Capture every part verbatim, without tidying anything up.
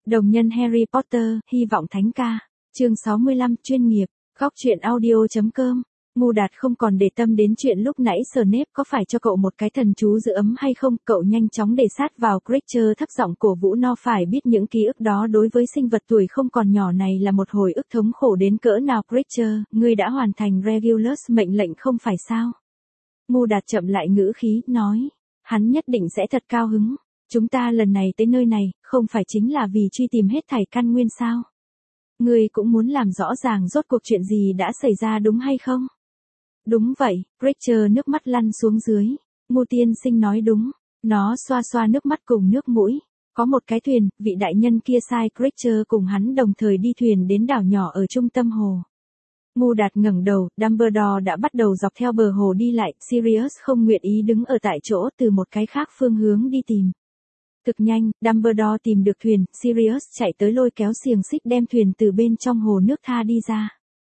Đồng nhân Harry Potter, hy vọng thánh ca. Chương sáu mươi lăm, chuyên nghiệp. Góc truyện audio chấm com. Ngu Đạt không còn để tâm đến chuyện lúc nãy Snape có phải cho cậu một cái thần chú giữ ấm hay không, cậu nhanh chóng để sát vào Creature thấp giọng cổ vũ nó, phải biết những ký ức đó đối với sinh vật tuổi không còn nhỏ này là một hồi ức thống khổ đến cỡ nào. Creature, ngươi đã hoàn thành Regulus mệnh lệnh không phải sao? Ngu Đạt chậm lại ngữ khí, nói. Hắn nhất định sẽ thật cao hứng. Chúng ta lần này tới nơi này, không phải chính là vì truy tìm hết thảy căn nguyên sao? Ngươi cũng muốn làm rõ ràng rốt cuộc chuyện gì đã xảy ra đúng hay không? Đúng vậy, Creature nước mắt lăn xuống dưới. Ngu tiên sinh nói đúng. Nó xoa xoa nước mắt cùng nước mũi. Có một cái thuyền, vị đại nhân kia sai Creature cùng hắn đồng thời đi thuyền đến đảo nhỏ ở trung tâm hồ. Ngu Đạt ngẩng đầu, Dumbledore đã bắt đầu dọc theo bờ hồ đi lại, Sirius không nguyện ý đứng ở tại chỗ, từ một cái khác phương hướng đi tìm. Thực nhanh, Dumbledore tìm được thuyền, Sirius chạy tới lôi kéo xiềng xích đem thuyền từ bên trong hồ nước tha đi ra.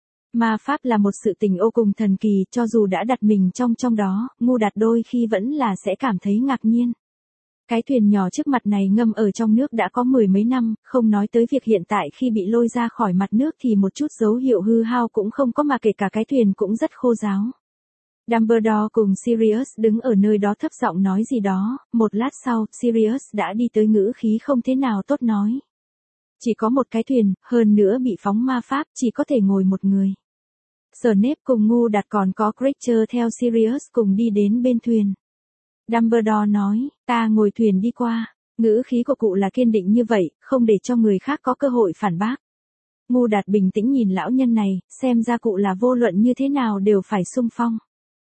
Ma pháp là một sự tình vô cùng thần kỳ, cho dù đã đặt mình trong trong đó, Ngu Đạt đôi khi vẫn là sẽ cảm thấy ngạc nhiên. Cái thuyền nhỏ trước mặt này ngâm ở trong nước đã có mười mấy năm, không nói tới việc hiện tại khi bị lôi ra khỏi mặt nước thì một chút dấu hiệu hư hao cũng không có, mà kể cả cái thuyền cũng rất khô ráo. Dumbledore cùng Sirius đứng ở nơi đó thấp giọng nói gì đó, một lát sau, Sirius đã đi tới, ngữ khí không thế nào tốt nói. Chỉ có một cái thuyền, hơn nữa bị phóng ma pháp, chỉ có thể ngồi một người. Snape cùng Ngu Đạt còn có Creature theo Sirius cùng đi đến bên thuyền. Dumbledore nói, ta ngồi thuyền đi qua. Ngữ khí của cụ là kiên định như vậy, không để cho người khác có cơ hội phản bác. Ngu Đạt bình tĩnh nhìn lão nhân này, xem ra cụ là vô luận như thế nào đều phải xung phong.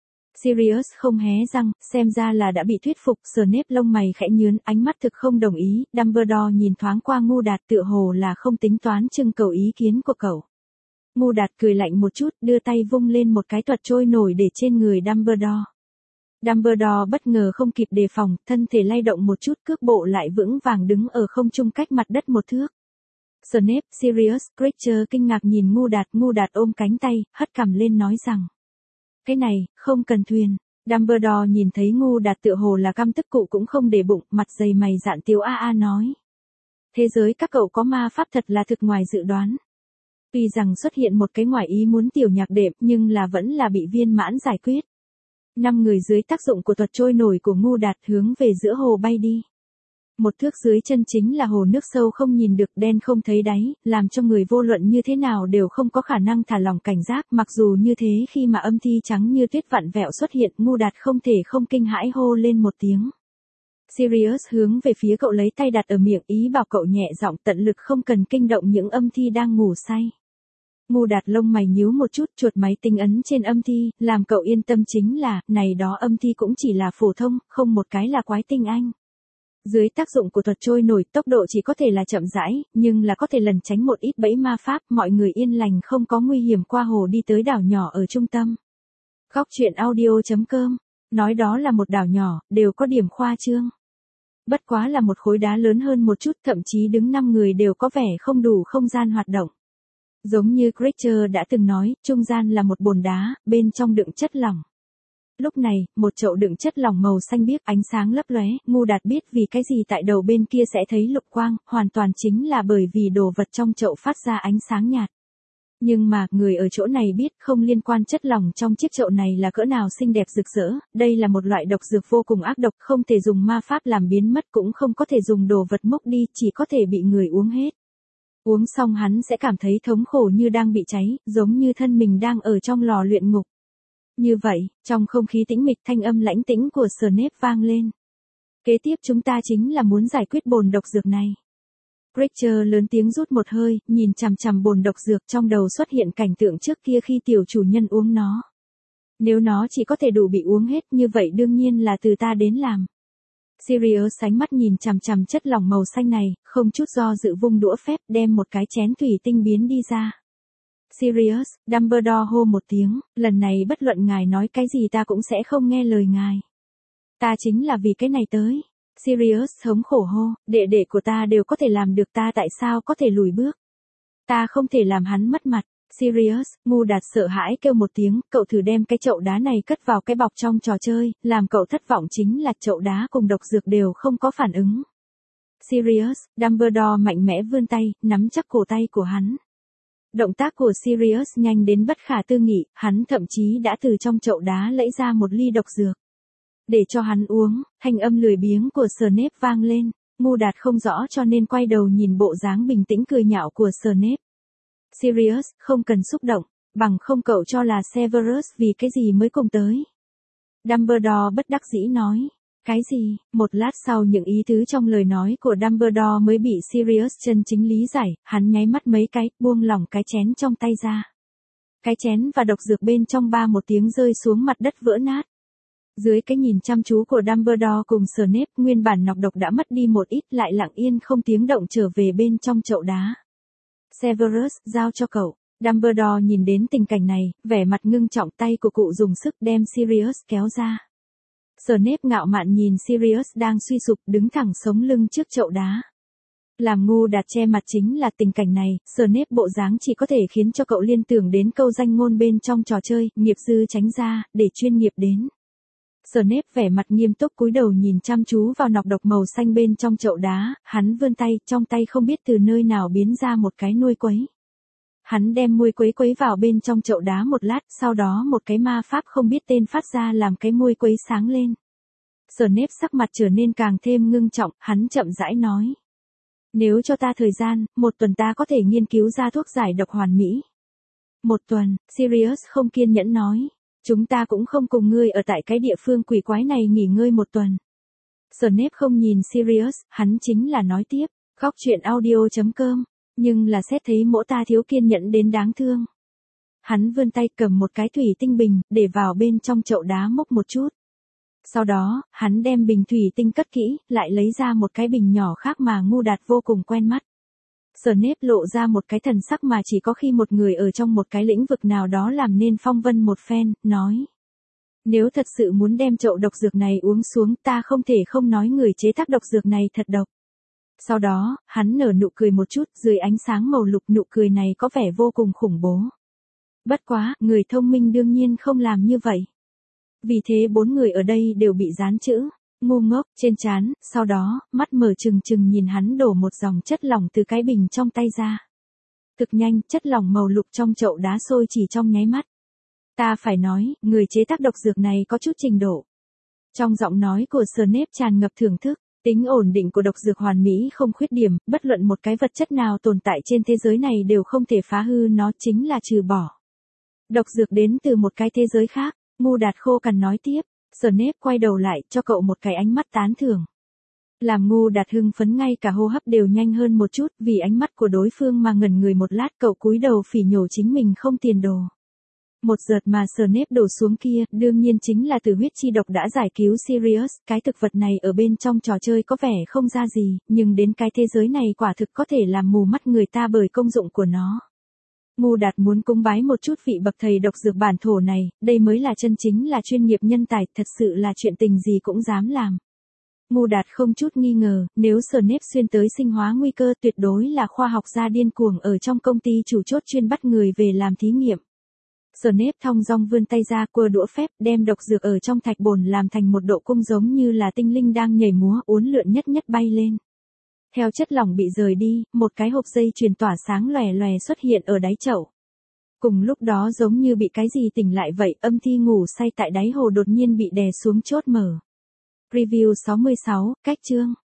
Sirius không hé răng, xem ra là đã bị thuyết phục. Snape lông mày khẽ nhướn, ánh mắt thực không đồng ý. Dumbledore nhìn thoáng qua Ngu Đạt, tựa hồ là không tính toán trưng cầu ý kiến của cậu. Ngu Đạt cười lạnh một chút, đưa tay vung lên một cái thuật trôi nổi để trên người Dumbledore. Dumbledore bất ngờ không kịp đề phòng, thân thể lay động một chút, cước bộ lại vững vàng đứng ở không trung cách mặt đất một thước. Snape, Sirius, Creature kinh ngạc nhìn Ngu Đạt, Ngu Đạt ôm cánh tay, hất cằm lên nói rằng. Cái này, không cần thuyền. Dumbledore nhìn thấy Ngu Đạt tựa hồ là căm tức, cụ cũng không để bụng, mặt dày mày dạn tiếu a a nói. Thế giới các cậu có ma pháp thật là thực ngoài dự đoán. Tuy rằng xuất hiện một cái ngoài ý muốn tiểu nhạc đệm, nhưng là vẫn là bị viên mãn giải quyết. Năm người dưới tác dụng của thuật trôi nổi của Ngu Đạt hướng về giữa hồ bay đi. Một thước dưới chân chính là hồ nước sâu không nhìn được, đen không thấy đáy, làm cho người vô luận như thế nào đều không có khả năng thả lỏng cảnh giác. Mặc dù như thế, khi mà âm thi trắng như tuyết vặn vẹo xuất hiện, Ngu Đạt không thể không kinh hãi hô lên một tiếng. Sirius hướng về phía cậu, lấy tay đặt ở miệng, ý bảo cậu nhẹ giọng tận lực không cần kinh động những âm thi đang ngủ say. Ngu Đạt lông mày nhíu một chút, chuột máy tính ấn trên âm thi, làm cậu yên tâm chính là, này đó âm thi cũng chỉ là phổ thông, không một cái là quái tinh anh. Dưới tác dụng của thuật trôi nổi, tốc độ chỉ có thể là chậm rãi, nhưng là có thể lẩn tránh một ít bẫy ma pháp, mọi người yên lành không có nguy hiểm qua hồ đi tới đảo nhỏ ở trung tâm. Góc truyện audio chấm com, nói đó là một đảo nhỏ, đều có điểm khoa trương. Bất quá là một khối đá lớn hơn một chút, thậm chí đứng năm người đều có vẻ không đủ không gian hoạt động. Giống như Creature đã từng nói, trung gian là một bồn đá, bên trong đựng chất lỏng. Lúc này, một chậu đựng chất lỏng màu xanh biếc ánh sáng lấp lóe, Ngu Đạt biết vì cái gì tại đầu bên kia sẽ thấy lục quang, hoàn toàn chính là bởi vì đồ vật trong chậu phát ra ánh sáng nhạt. Nhưng mà, người ở chỗ này biết không liên quan chất lỏng trong chiếc chậu này là cỡ nào xinh đẹp rực rỡ, đây là một loại độc dược vô cùng ác độc, không thể dùng ma pháp làm biến mất, cũng không có thể dùng đồ vật mốc đi, chỉ có thể bị người uống hết. Uống xong hắn sẽ cảm thấy thống khổ như đang bị cháy, giống như thân mình đang ở trong lò luyện ngục. Như vậy, trong không khí tĩnh mịch, thanh âm lãnh tĩnh của Snape vang lên. Kế tiếp chúng ta chính là muốn giải quyết bồn độc dược này. Creature lớn tiếng rút một hơi, nhìn chằm chằm bồn độc dược, trong đầu xuất hiện cảnh tượng trước kia khi tiểu chủ nhân uống nó. Nếu nó chỉ có thể đủ bị uống hết, như vậy đương nhiên là từ ta đến làm. Sirius sánh mắt nhìn chằm chằm chất lỏng màu xanh này, không chút do dự vung đũa phép đem một cái chén thủy tinh biến đi ra. Sirius, Dumbledore hô một tiếng, lần này bất luận ngài nói cái gì ta cũng sẽ không nghe lời ngài. Ta chính là vì cái này tới. Sirius thống khổ hô, đệ đệ của ta đều có thể làm được, ta tại sao có thể lùi bước. Ta không thể làm hắn mất mặt. Sirius, Ngu Đạt sợ hãi kêu một tiếng, cậu thử đem cái chậu đá này cất vào cái bọc trong trò chơi, làm cậu thất vọng chính là chậu đá cùng độc dược đều không có phản ứng. Sirius, Dumbledore mạnh mẽ vươn tay, nắm chắc cổ tay của hắn. Động tác của Sirius nhanh đến bất khả tư nghị, hắn thậm chí đã từ trong chậu đá lấy ra một ly độc dược. Để cho hắn uống, thanh âm lười biếng của Snape vang lên, Ngu Đạt không rõ cho nên quay đầu nhìn bộ dáng bình tĩnh cười nhạo của Snape. Sirius, không cần xúc động, bằng không cậu cho là Severus vì cái gì mới cùng tới. Dumbledore bất đắc dĩ nói. Cái gì? Một lát sau những ý tứ trong lời nói của Dumbledore mới bị Sirius chân chính lý giải, hắn nháy mắt mấy cái, buông lỏng cái chén trong tay ra. Cái chén và độc dược bên trong ba một tiếng rơi xuống mặt đất vỡ nát. Dưới cái nhìn chăm chú của Dumbledore cùng Snape, nguyên bản nọc độc đã mất đi một ít lại lặng yên không tiếng động trở về bên trong chậu đá. Severus, giao cho cậu. Dumbledore nhìn đến tình cảnh này, vẻ mặt ngưng trọng, tay của cụ dùng sức đem Sirius kéo ra. Snape ngạo mạn nhìn Sirius đang suy sụp đứng thẳng sống lưng trước chậu đá. Làm Ngu Đạt che mặt chính là tình cảnh này, Snape bộ dáng chỉ có thể khiến cho cậu liên tưởng đến câu danh ngôn bên trong trò chơi, nghiệp dư tránh ra, để chuyên nghiệp đến. Snape vẻ mặt nghiêm túc cúi đầu nhìn chăm chú vào nọc độc màu xanh bên trong chậu đá, hắn vươn tay, trong tay không biết từ nơi nào biến ra một cái nuôi quấy. Hắn đem muôi quấy quấy vào bên trong chậu đá một lát, sau đó một cái ma pháp không biết tên phát ra làm cái muôi quấy sáng lên. Snape sắc mặt trở nên càng thêm ngưng trọng, hắn chậm rãi nói. Nếu cho ta thời gian, một tuần ta có thể nghiên cứu ra thuốc giải độc hoàn mỹ. Một tuần, Sirius không kiên nhẫn nói. Chúng ta cũng không cùng ngươi ở tại cái địa phương quỷ quái này nghỉ ngơi một tuần. Snape không nhìn Sirius, hắn chính là nói tiếp, góc truyện audio chấm com. Nhưng là xét thấy mỗ ta thiếu kiên nhẫn đến đáng thương. Hắn vươn tay cầm một cái thủy tinh bình, để vào bên trong chậu đá múc một chút. Sau đó, hắn đem bình thủy tinh cất kỹ, lại lấy ra một cái bình nhỏ khác mà Ngu Đạt vô cùng quen mắt. Snape lộ ra một cái thần sắc mà chỉ có khi một người ở trong một cái lĩnh vực nào đó làm nên phong vân một phen, nói. Nếu thật sự muốn đem chậu độc dược này uống xuống, ta không thể không nói người chế tác độc dược này thật độc. Sau đó, hắn nở nụ cười một chút, dưới ánh sáng màu lục nụ cười này có vẻ vô cùng khủng bố. Bất quá, người thông minh đương nhiên không làm như vậy. Vì thế bốn người ở đây đều bị dán chữ, ngu ngốc, trên trán, sau đó, mắt mở trừng trừng nhìn hắn đổ một dòng chất lỏng từ cái bình trong tay ra. Thực nhanh, chất lỏng màu lục trong chậu đá sôi chỉ trong nháy mắt. Ta phải nói, người chế tác độc dược này có chút trình độ. Trong giọng nói của Snape tràn ngập thưởng thức. Tính ổn định của độc dược hoàn mỹ không khuyết điểm, bất luận một cái vật chất nào tồn tại trên thế giới này đều không thể phá hư nó, chính là trừ bỏ. Độc dược đến từ một cái thế giới khác, Ngu Đạt khô cằn nói tiếp, Snape quay đầu lại cho cậu một cái ánh mắt tán thưởng. Làm Ngu Đạt hưng phấn ngay cả hô hấp đều nhanh hơn một chút, vì ánh mắt của đối phương mà ngẩn người một lát, cậu cúi đầu phỉ nhổ chính mình không tiền đồ. Một giọt mà Snape đổ xuống kia, đương nhiên chính là từ huyết chi độc đã giải cứu Sirius, cái thực vật này ở bên trong trò chơi có vẻ không ra gì, nhưng đến cái thế giới này quả thực có thể làm mù mắt người ta bởi công dụng của nó. Ngu Đạt muốn cúng bái một chút vị bậc thầy độc dược bản thổ này, đây mới là chân chính là chuyên nghiệp nhân tài, thật sự là chuyện tình gì cũng dám làm. Ngu Đạt không chút nghi ngờ, nếu Snape xuyên tới sinh hóa nguy cơ tuyệt đối là khoa học gia điên cuồng ở trong công ty chủ chốt chuyên bắt người về làm thí nghiệm. Snape thong dong vươn tay ra quơ đũa phép đem độc dược ở trong thạch bồn làm thành một độ cung giống như là tinh linh đang nhảy múa uốn lượn nhất nhất bay lên. Theo chất lỏng bị rời đi, một cái hộp dây chuyền tỏa sáng lòe lòe xuất hiện ở đáy chậu. Cùng lúc đó giống như bị cái gì tỉnh lại vậy, âm thi ngủ say tại đáy hồ đột nhiên bị đè xuống chốt mở. Review sáu mươi sáu, cách chương.